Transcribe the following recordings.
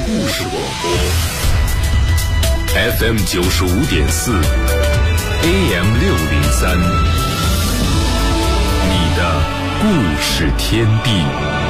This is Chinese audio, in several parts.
故事广播 FM 95.4 AM 603，你的故事天地。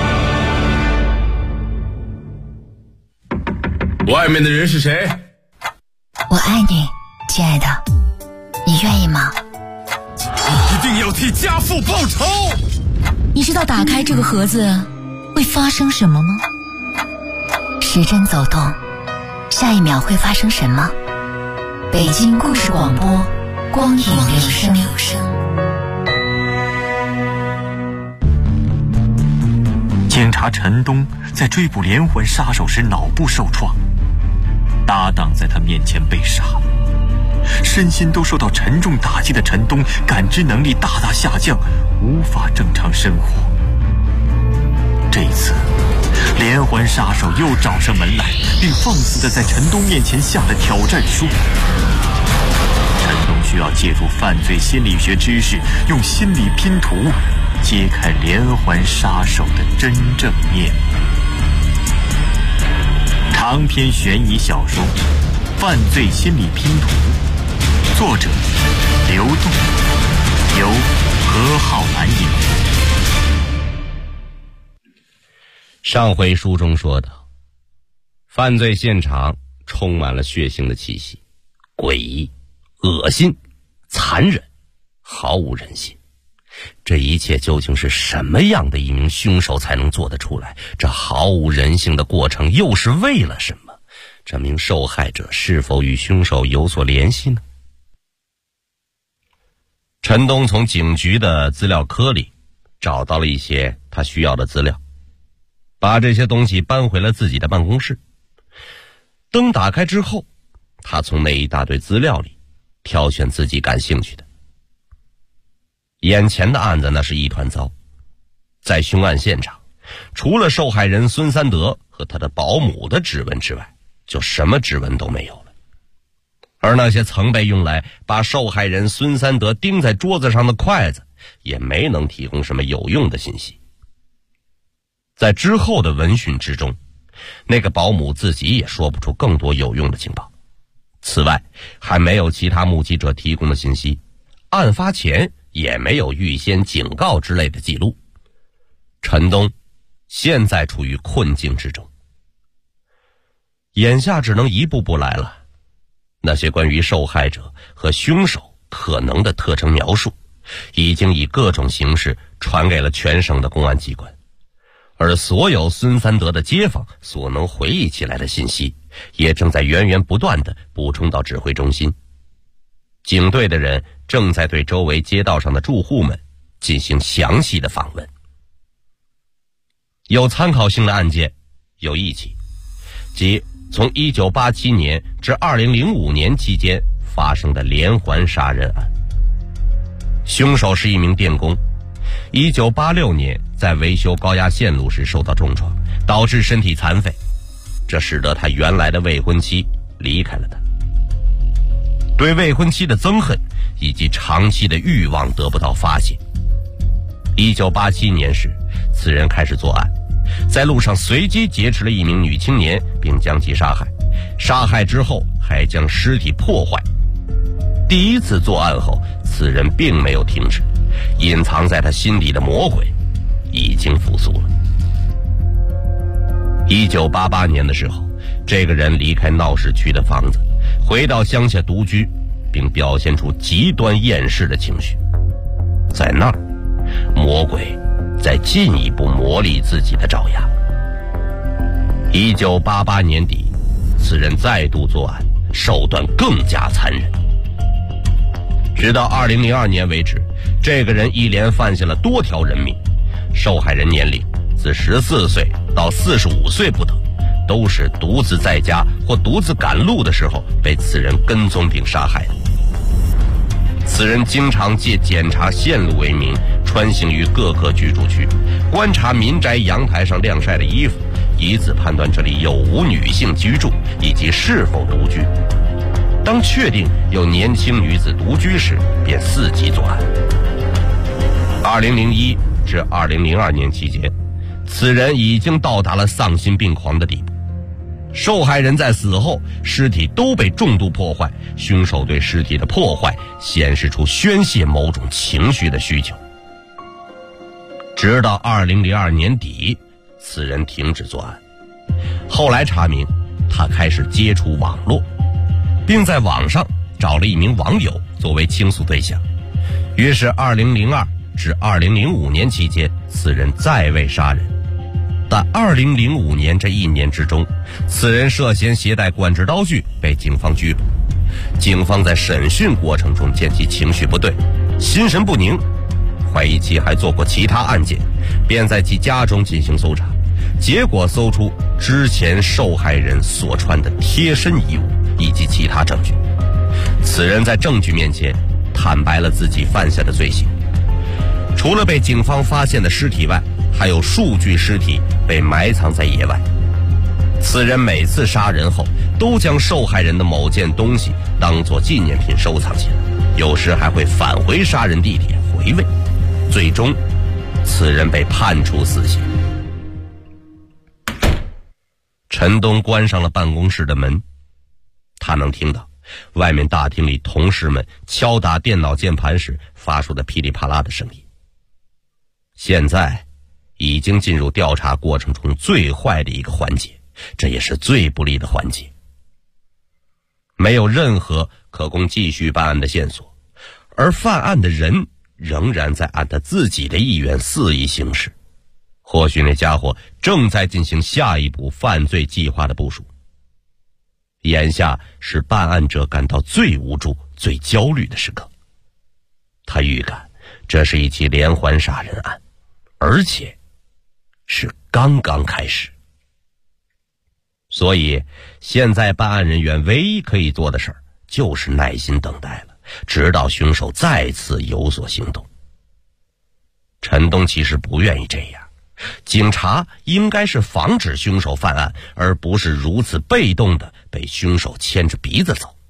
外面的人是谁？ 我爱你，亲爱的，你愿意吗？ 一定要替家父报仇。 你知道打开这个盒子会发生什么吗？时针走动，下一秒会发生什么？北京故事广播，光影留声。 警察陈东在追捕连环杀手时脑部受创，搭档在他面前被杀了，身心都受到沉重打击的陈东感知能力大大下降，无法正常生活。这一次连环杀手又找上门来，并放肆地在陈东面前下了挑战书。陈东需要借助犯罪心理学知识，用心理拼图揭开连环杀手的真正面目。长篇悬疑小说《犯罪心理拼图》，作者刘栋，由何浩然演播。 上回书中说到，犯罪现场充满了血腥的气息，诡异、恶心、残忍，毫无人性。这一切究竟是什么样的一名凶手才能做得出来？这毫无人性的过程又是为了什么？这名受害者是否与凶手有所联系呢？陈东从警局的资料科里找到了一些他需要的资料，把这些东西搬回了自己的办公室。灯打开之后，他从那一大堆资料里挑选自己感兴趣的。眼前的案子那是一团糟，在凶案现场，除了受害人孙三德和他的保姆的指纹之外，就什么指纹都没有了。而那些曾被用来把受害人孙三德钉在桌子上的筷子，也没能提供什么有用的信息。在之后的闻讯之中，那个保姆自己也说不出更多有用的情报。此外，还没有其他目击者提供的信息，案发前也没有预先警告之类的记录。陈东现在处于困境之中，眼下只能一步步来了。那些关于受害者和凶手可能的特征描述，已经以各种形式传给了全省的公安机关，而所有孙三德的街坊所能回忆起来的信息，也正在源源不断地补充到指挥中心。警队的人正在对周围街道上的住户们进行详细的访问。有参考性的案件有一起，即从1987年至2005年期间发生的连环杀人案。凶手是一名电工，1986年在维修高压线路时受到重创，导致身体残废，这使得他原来的未婚妻离开了他。对未婚妻的憎恨以及长期的欲望得不到发泄。1987年时，此人开始作案，在路上随机劫持了一名女青年，并将其杀害。杀害之后还将尸体破坏。第一次作案后，此人并没有停止，隐藏在他心底的魔鬼已经复苏了。1988年的时候，这个人离开闹市区的房子，回到乡下独居，并表现出极端厌世的情绪。在那儿，魔鬼在进一步磨砺自己的爪牙。1988年底，此人再度作案，手段更加残忍。直到2002年为止，这个人一连犯下了多条人命，受害人年龄自14岁到45岁不等，都是独自在家或独自赶路的时候被此人跟踪并杀害的。此人经常借检查线路为名，穿行于各个居住区，观察民宅阳台上晾晒的衣服，以此判断这里有无女性居住以及是否独居。当确定有年轻女子独居时，便伺机作案。2001至2002年期间，此人已经到达了丧心病狂的地步。 受害人在死后，尸体都被重度破坏，凶手对尸体的破坏显示出宣泄某种情绪的需求。直到2002年底，此人停止作案。后来查明，他开始接触网络，并在网上找了一名网友作为倾诉对象。于是2002至2005年期间，此人再未杀人。但2005年这1年之中，此人涉嫌携带管制刀具被警方拘捕。警方在审讯过程中见其情绪不对，心神不宁，怀疑其还做过其他案件，便在其家中进行搜查，结果搜出之前受害人所穿的贴身衣物以及其他证据。此人在证据面前坦白了自己犯下的罪行。除了被警方发现的尸体外，还有数具尸体被埋藏在野外。此人每次杀人后都将受害人的某件东西当作纪念品收藏起来，有时还会返回杀人地点回味。最终，此人被判处死刑。陈东关上了办公室的门，他能听到外面大厅里同事们敲打电脑键盘时发出的噼里啪啦的声音。现在已经进入调查过程中最坏的一个环节，这也是最不利的环节。没有任何可供继续办案的线索，而犯案的人仍然在按他自己的意愿肆意行事。或许那家伙正在进行下一步犯罪计划的部署。眼下是办案者感到最无助、最焦虑的时刻。他预感这是一起连环杀人案，而且是刚刚开始。所以现在办案人员唯一可以做的事儿就是耐心等待了，直到凶手再次有所行动。陈东其实不愿意这样，警察应该是防止凶手犯案，而不是如此被动的被凶手牵着鼻子走。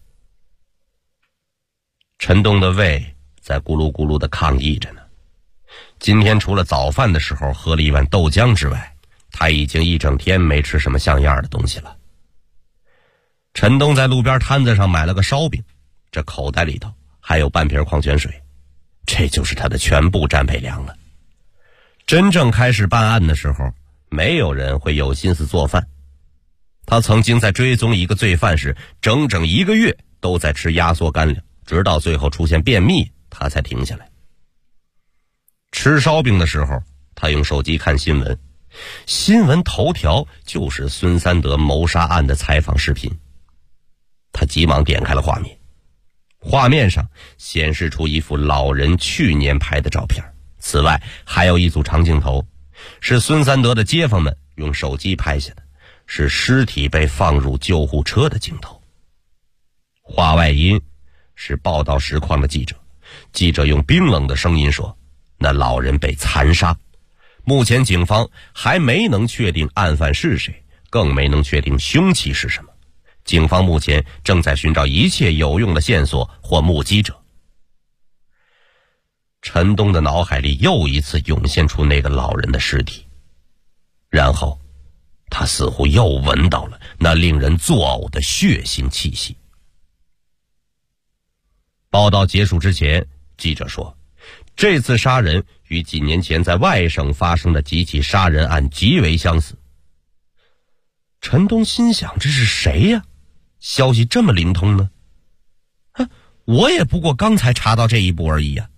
陈东的胃在咕噜咕噜的抗议着呢。今天除了早饭的时候喝了一碗豆浆之外，他已经一整天没吃什么像样的东西了。陈东在路边摊子上买了个烧饼，这口袋里头还有半瓶矿泉水，这就是他的全部战备粮了。真正开始办案的时候，没有人会有心思做饭。他曾经在追踪一个罪犯时，整整1个月都在吃压缩干粮，直到最后出现便秘，他才停下来。吃烧饼的时候，他用手机看新闻，新闻头条就是孙三德谋杀案的采访视频。他急忙点开了画面，画面上显示出一幅老人去年拍的照片，此外还有一组长镜头，是孙三德的街坊们用手机拍下的，是尸体被放入救护车的镜头。话外音是报道实况的记者，记者用冰冷的声音说，那老人被残杀，目前警方还没能确定案犯是谁，更没能确定凶器是什么。警方目前正在寻找一切有用的线索或目击者。陈东的脑海里又一次涌现出那个老人的尸体，然后他似乎又闻到了那令人作呕的血腥气息。报道结束之前，记者说，这次杀人与几年前在外省发生的几起杀人案极为相似。陈东心想，这是谁呀？消息这么灵通呢？我也不过刚才查到这一步而已呀。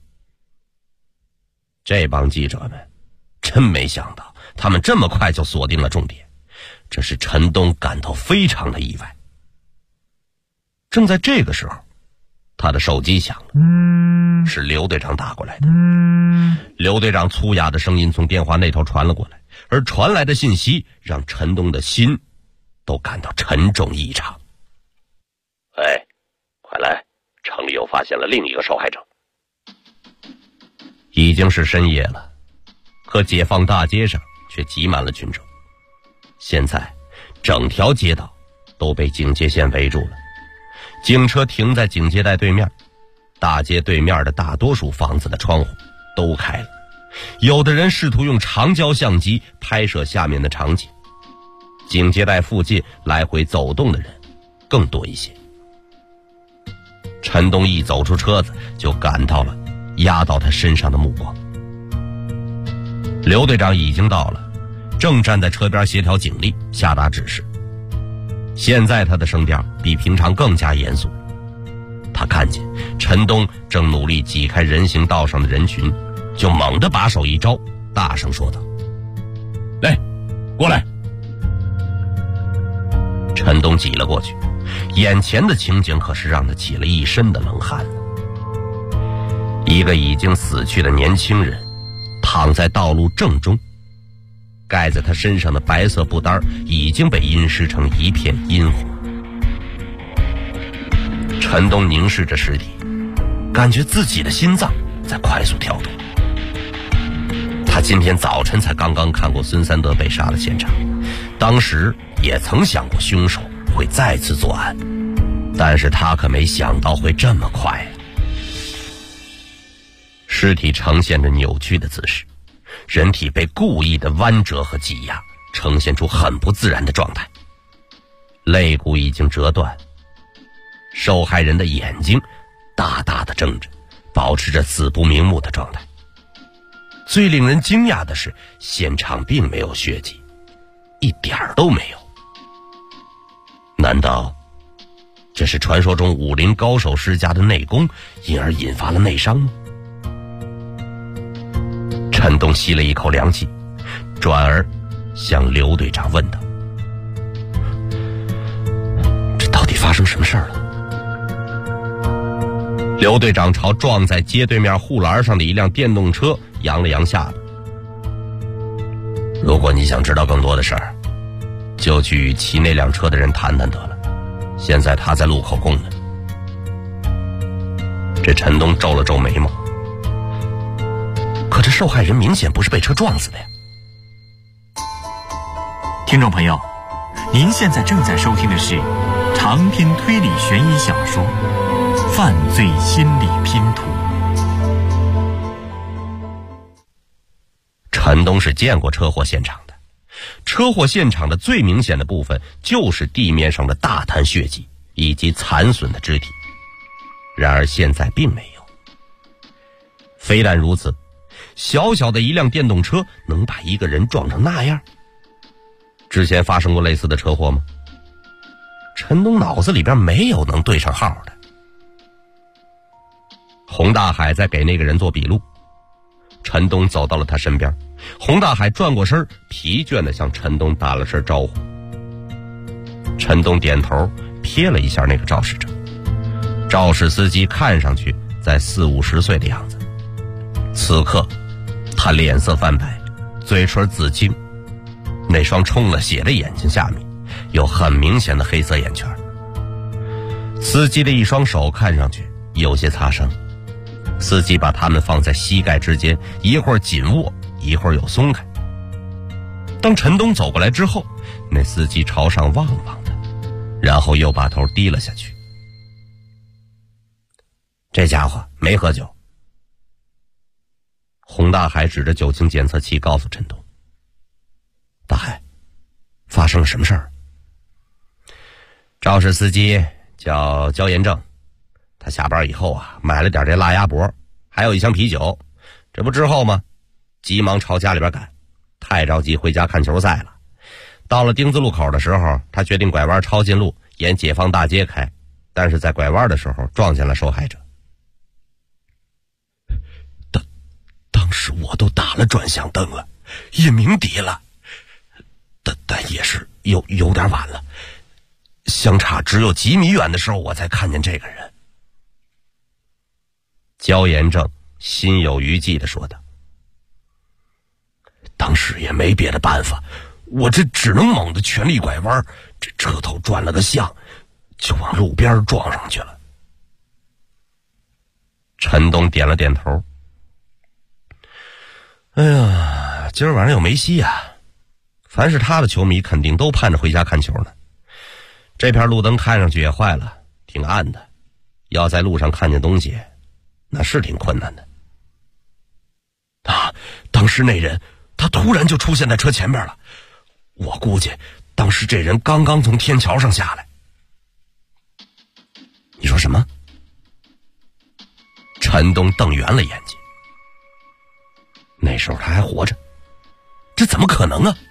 这帮记者们真没想到，他们这么快就锁定了重点，这使陈东感到非常的意外。正在这个时候，他的手机响了，是刘队长打过来的。刘队长粗哑的声音从电话那头传了过来，而传来的信息让陈东的心都感到沉重异常。喂，快来，城里又发现了另一个受害者。已经是深夜了，可解放大街上却挤满了群众。现在整条街道都被警戒线围住了，警车停在警戒带对面，大街对面的大多数房子的窗户都开了，有的人试图用长焦相机拍摄下面的场景。 警戒带附近来回走动的人更多一些。陈东一走出车子，就感到了压到他身上的目光。刘队长已经到了，正站在车边协调警力，下达指示。现在他的声调比平常更加严肃。他看见陈东正努力挤开人行道上的人群，就猛地把手一招，大声说道：“来，过来！”陈东挤了过去，眼前的情景可是让他起了一身的冷汗。一个已经死去的年轻人躺在道路正中，盖在他身上的白色布单已经被阴湿成一片阴红。陈东凝视着尸体，感觉自己的心脏在快速跳动。他今天早晨才刚刚看过孙三德被杀的现场，当时也曾想过凶手会再次作案，但是他可没想到会这么快。尸体呈现着扭曲的姿势，人体被故意的弯折和挤压，呈现出很不自然的状态。肋骨已经折断，受害人的眼睛大大的睁着，保持着死不瞑目的状态。最令人惊讶的是，现场并没有血迹，一点儿都没有。难道这是传说中武林高手施加的内功，因而引发了内伤吗？陈东吸了一口凉气，转而向刘队长问道：“这到底发生什么事儿了？”刘队长朝撞在街对面护栏上的一辆电动车扬了扬下巴：“如果你想知道更多的事儿，就去与骑那辆车的人谈谈得了。现在他在录口供呢。”这陈东皱了皱眉毛，可这受害人明显不是被车撞死的呀。 听众朋友，您现在正在收听的是长篇推理悬疑小说《犯罪心理拼图》。 陈东是见过车祸现场的，车祸现场的最明显的部分就是地面上的大滩血迹以及残损的肢体，然而现在并没有。非但如此，小小的一辆电动车能把一个人撞成那样？之前发生过类似的车祸吗？陈东脑子里边没有能对上号的。洪大海在给那个人做笔录，陈东走到了他身边，洪大海转过身，疲倦地向陈东打了声招呼。陈东点头，瞥了一下那个肇事者。肇事司机看上去在40-50岁的样子，此刻他脸色泛白，嘴唇紫青，那双充了血的眼睛下面有很明显的黑色眼圈。司机的一双手看上去有些擦伤，司机把他们放在膝盖之间，一会儿紧握，一会儿又松开。当陈东走过来之后，那司机朝上望了望他，然后又把头低了下去。这家伙没喝酒。洪大海指着酒精检测器告诉陈东：“大海，发生了什么事儿？”肇事司机叫焦延正，他下班以后买了点这辣鸭脖，还有一箱啤酒，这不之后吗？急忙朝家里边赶，太着急回家看球赛了。到了丁字路口的时候，他决定拐弯抄近路，沿解放大街开，但是在拐弯的时候撞见了受害者。当时我都打了转向灯了，也鸣笛了，但也是有点晚了，相差只有几米远的时候我才看见这个人。焦延正心有余悸地说道：“当时也没别的办法，我这只能猛地全力拐弯，这车头转了个向，就往路边撞上去了。”陈东点了点头。哎呀，今儿晚上有梅西呀！凡是他的球迷肯定都盼着回家看球呢。这片路灯看上去也坏了，挺暗的，要在路上看见东西那是挺困难的。当时那人他突然就出现在车前面了，我估计当时这人刚刚从天桥上下来。你说什么？陈东瞪圆了眼睛。那时候他还活着，这怎么可能啊？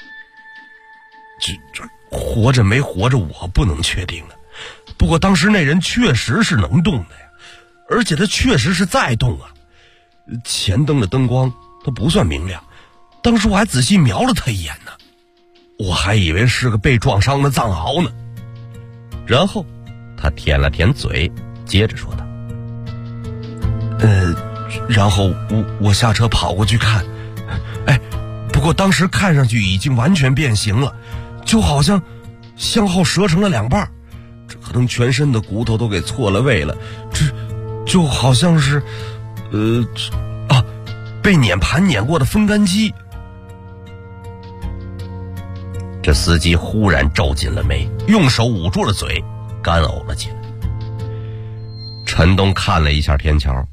这活着没活着我不能确定了，不过当时那人确实是能动的呀，而且他确实是在动啊。前灯的灯光它不算明亮，当时我还仔细瞄了他一眼呢，我还以为是个被撞伤的藏獒呢。然后他舔了舔嘴，接着说道：然后我下车跑过去看，不过当时看上去已经完全变形了，就好像向后折成了两半，这可能全身的骨头都给错了位了，这就好像是被碾盘碾过的风干机。这司机忽然皱紧了眉，用手捂住了嘴，干呕了起来。陈东看了一下天桥，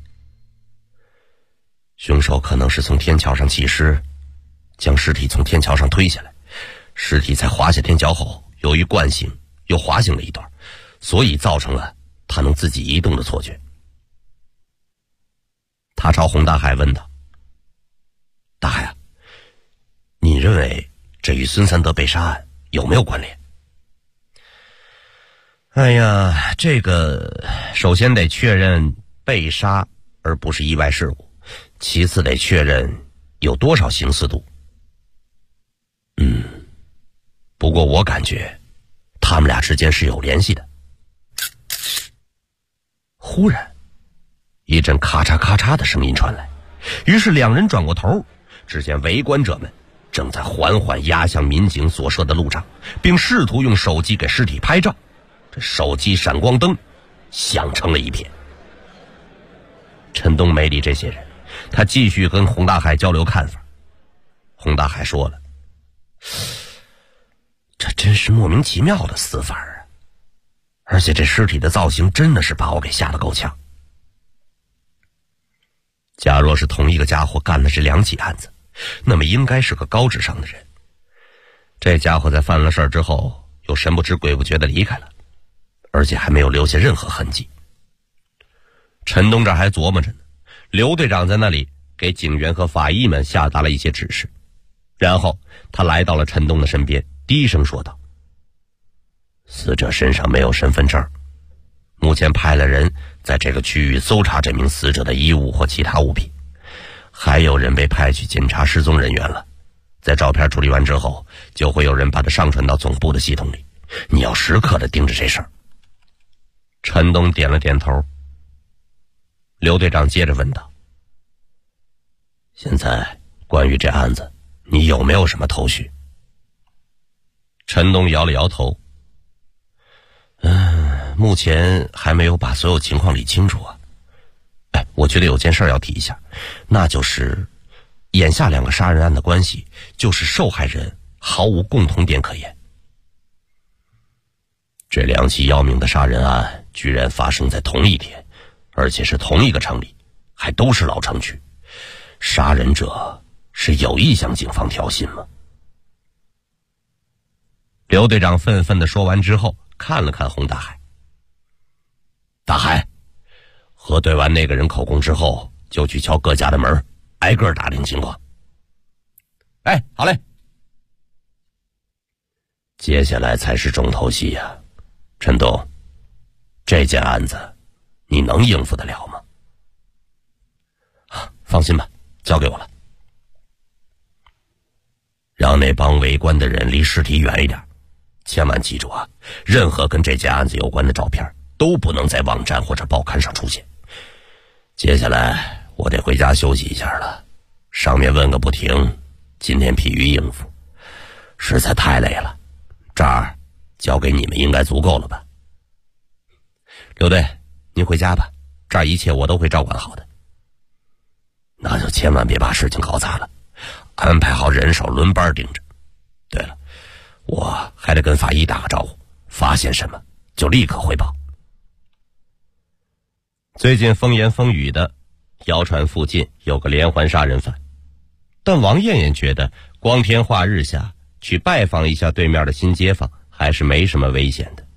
凶手可能是从天桥上起尸，将尸体从天桥上推下来，尸体在滑下天桥后，由于惯性又滑行了一段，所以造成了他能自己移动的错觉。他朝洪大海问道：大海啊，你认为这与孙三德被杀案有没有关联？哎呀，这个首先得确认被杀而不是意外事故，其次得确认有多少刑事度。不过我感觉他们俩之间是有联系的。忽然一阵咔嚓咔嚓的声音传来，于是两人转过头，只见围观者们正在缓缓压向民警所设的路障，并试图用手机给尸体拍照。这手机闪光灯响成了一片。陈东没理这些人，他继续跟洪大海交流看法。洪大海说了：这真是莫名其妙的死法啊！而且这尸体的造型真的是把我给吓得够呛。假若是同一个家伙干了这两起案子，那么应该是个高智商的人。这家伙在犯了事之后，又神不知鬼不觉地离开了，而且还没有留下任何痕迹。陈东这还琢磨着呢，刘队长在那里给警员和法医们下达了一些指示，然后他来到了陈东的身边，低声说道：死者身上没有身份证，目前派了人在这个区域搜查这名死者的衣物或其他物品，还有人被派去检查失踪人员了。在照片处理完之后，就会有人把它上传到总部的系统里，你要时刻的盯着这事儿。陈东点了点头。刘队长接着问道：现在关于这案子你有没有什么头绪？陈东摇了摇头：目前还没有把所有情况理清楚啊。我觉得有件事要提一下，那就是眼下两个杀人案的关系就是受害人毫无共同点可言。这两起要命的杀人案居然发生在同一天，而且是同一个城里，还都是老城区。杀人者是有意向警方挑衅吗？刘队长愤愤地说完之后，看了看洪大海：大海，核对完那个人口供之后，就去敲各家的门，挨个打听情况。好嘞。接下来才是重头戏呀，陈东，这件案子你能应付得了吗？放心吧，交给我了。让那帮围观的人离尸体远一点，千万记住啊，任何跟这件案子有关的照片都不能在网站或者报刊上出现。接下来我得回家休息一下了，上面问个不停，今天疲于应付，实在太累了。这儿交给你们应该足够了吧？刘队，您回家吧，这儿一切我都会照管好的。那就千万别把事情搞砸了，安排好人手轮班盯着。对了，我还得跟法医打个招呼，发现什么就立刻汇报。最近风言风语的，谣传附近有个连环杀人犯，但王艳艳觉得光天化日下去拜访一下对面的新街坊还是没什么危险的。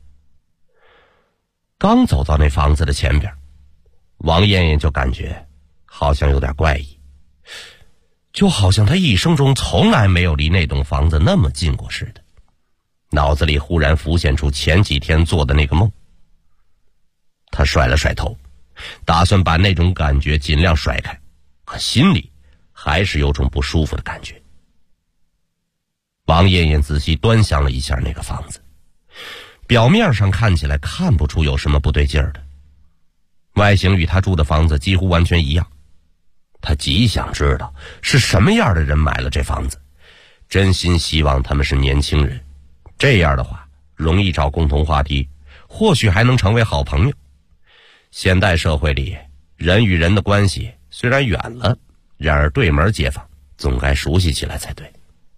刚走到那房子的前边，王艳艳就感觉好像有点怪异，就好像她一生中从来没有离那栋房子那么近过似的。脑子里忽然浮现出前几天做的那个梦。她甩了甩头，打算把那种感觉尽量甩开，可心里还是有种不舒服的感觉。王艳艳仔细端详了一下那个房子，表面上看起来看不出有什么不对劲儿的，外形与她住的房子几乎完全一样。她极想知道是什么样的人买了这房子，真心希望他们是年轻人，这样的话容易找共同话题，或许还能成为好朋友。现代社会里，人与人的关系虽然远了，然而对门街坊总该熟悉起来才对。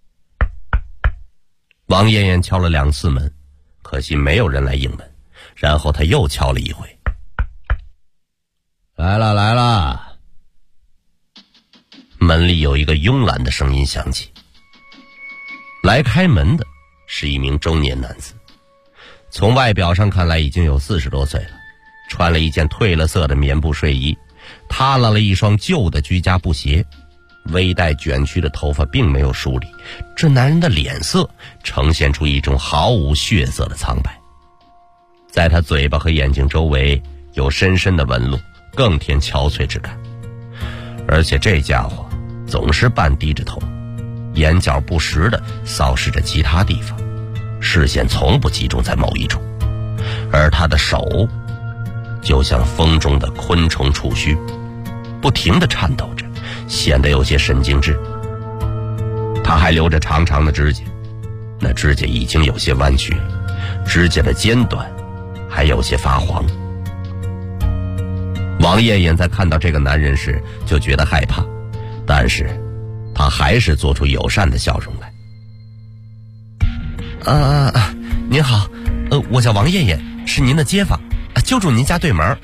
王艳艳敲了2次门，可惜没有人来应门，然后她又敲了一回。 来了来了。 门里有一个慵懒的声音响起。来开门的是一名中年男子，从外表上看来已经有40多岁了，穿了一件褪了色的棉布睡衣，耷拉了一双旧的居家布鞋，微带卷曲的头发并没有梳理，这男人的脸色呈现出一种毫无血色的苍白，在他嘴巴和眼睛周围有深深的纹路，更添憔悴之感。而且这家伙总是半低着头，眼角不时地扫视着其他地方，视线从不集中在某一处，而他的手就像风中的昆虫触须，不停地颤抖着，显得有些神经质。他还留着长长的指甲，那指甲已经有些弯曲了，指甲的尖端还有些发黄。王艳艳在看到这个男人时就觉得害怕，但是他还是做出友善的笑容来。您好，我叫王艳艳，是您的街坊，就住您家对门。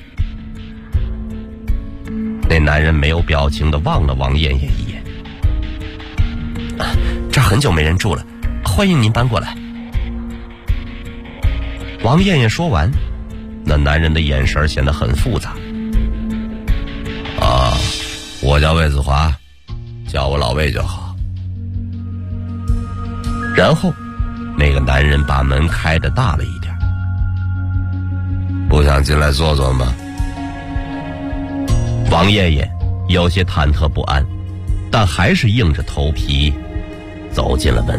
那男人没有表情地望了王艳艳一眼。这儿很久没人住了，欢迎您搬过来。王艳艳说完，那男人的眼神显得很复杂。我叫魏子华，叫我老魏就好。然后那个男人把门开得大了一点。不想进来坐坐吗？王艳艳有些忐忑不安，但还是硬着头皮走进了门。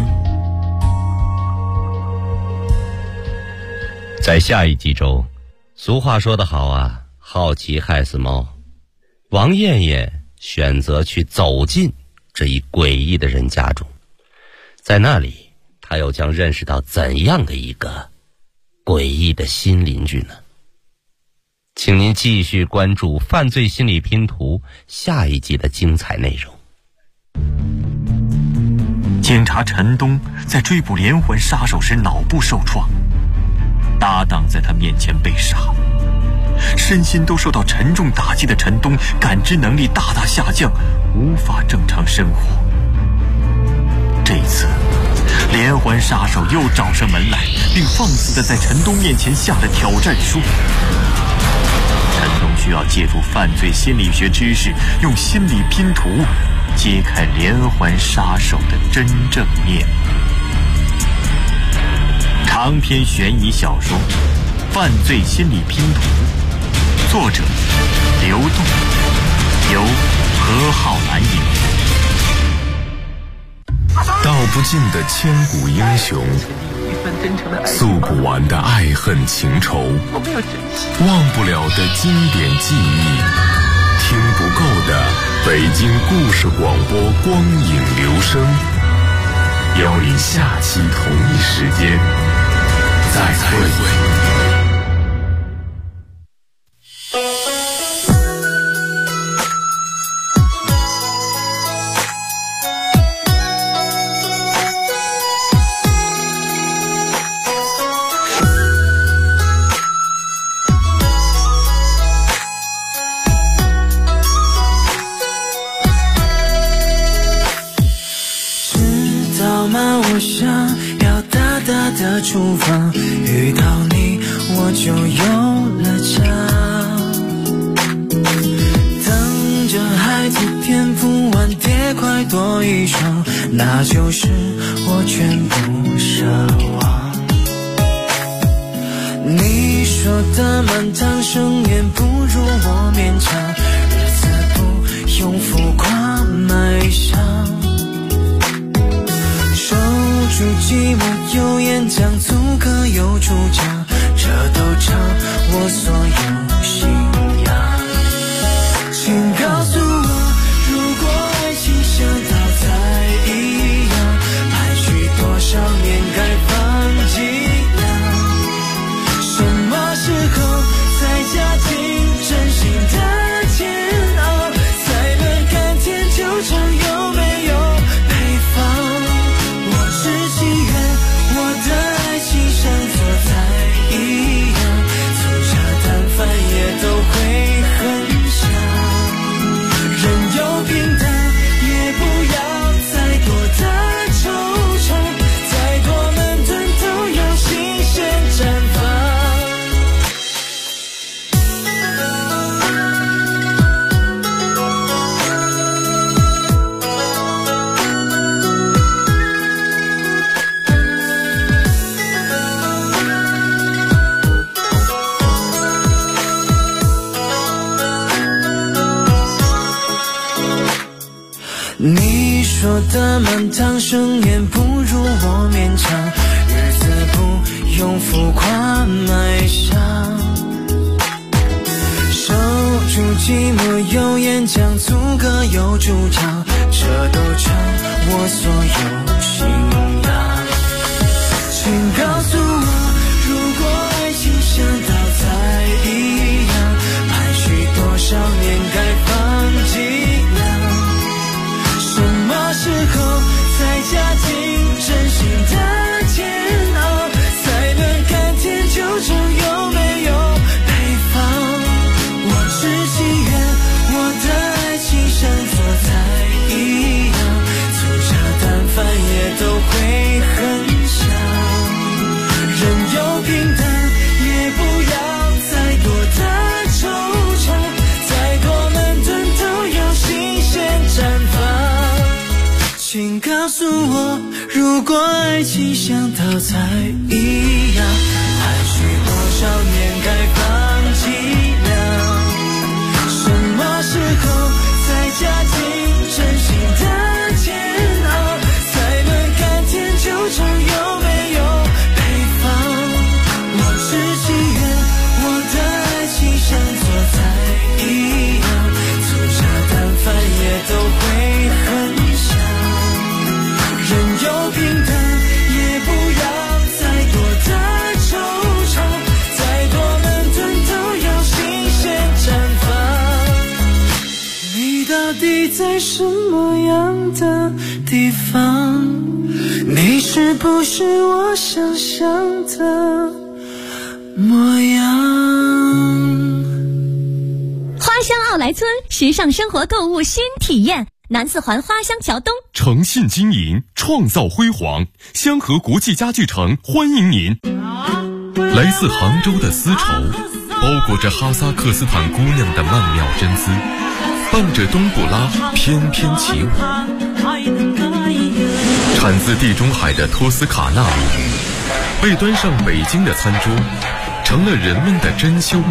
在下一集中，俗话说得好啊，好奇害死猫。王艳艳选择去走进这一诡异的人家中，在那里她又将认识到怎样的一个诡异的新邻居呢？请您继续关注《犯罪心理拼图》下一集的精彩内容。 警察陈东在追捕连环杀手时脑部受创，搭档在他面前被杀，身心都受到沉重打击的陈东感知能力大大下降，无法正常生活。这次连环杀手又找上门来，并放肆地在陈东面前下了挑战书。陈东需要借助犯罪心理学知识，用心理拼图揭开连环杀手的真正面目。长篇悬疑小说《犯罪心理拼图》，作者刘栋，由何浩南演播。 道不尽的千古英雄，诉不完的爱恨情仇，忘不了的经典记忆，听不够的北京故事广播光影留声。邀您下期同一时间再会。 我想遇到你我就有了家。等着孩子填不完叠块多一双，那就是我全部奢望。你说的满堂盛宴不如我勉强，日子不用浮夸卖相，守住寂寞有演讲，足可有主张，这都成我所有信仰。请告诉我，如果爱情像稻菜一样，排序多少年该放几两？什么时候才加进真心的煎熬，才能甘甜就成有没有配方？我只祈愿我的爱情像做菜一样，粗茶淡饭也都会很香。人有平淡，也不要再多的惆怅，再多矛盾都要新鲜绽放。你说的满堂盛宴不如我勉强，日子不用浮夸卖相，守住寂寞有演讲，足可有主张，这都成我所有信仰。请告诉我，如果爱情像稻菜一样，排序多少年该放几两？什么时候才加进真心的煎熬，才能甘甜就成有没有配方？我只祈愿我的爱情像做菜一样，粗茶淡饭也都会很香。人有平淡，也不要再多的惆怅，再多矛盾都要新鲜绽放。请告诉我，如果爱情像稻菜一样，排序多少年该放几两？什么时候才加进真心的煎熬，才能甘甜就成有没有配方？我只祈愿我的爱情像做菜一样，粗茶淡饭也都会很香。人有平淡，也不要再多的惆怅，再多矛盾都要新鲜绽放。你到底在什么样的地方？你是不是我想象的模样？ 花乡奥莱村时尚生活购物新体验，南四环花乡桥东， 诚信经营，创造辉煌。香河国际家具城欢迎您。来自杭州的丝绸，包裹着哈萨克斯坦姑娘的曼妙真姿，伴着冬不拉翩翩起舞。产自地中海的托斯卡纳米，被端上北京的餐桌，成了人们的珍馐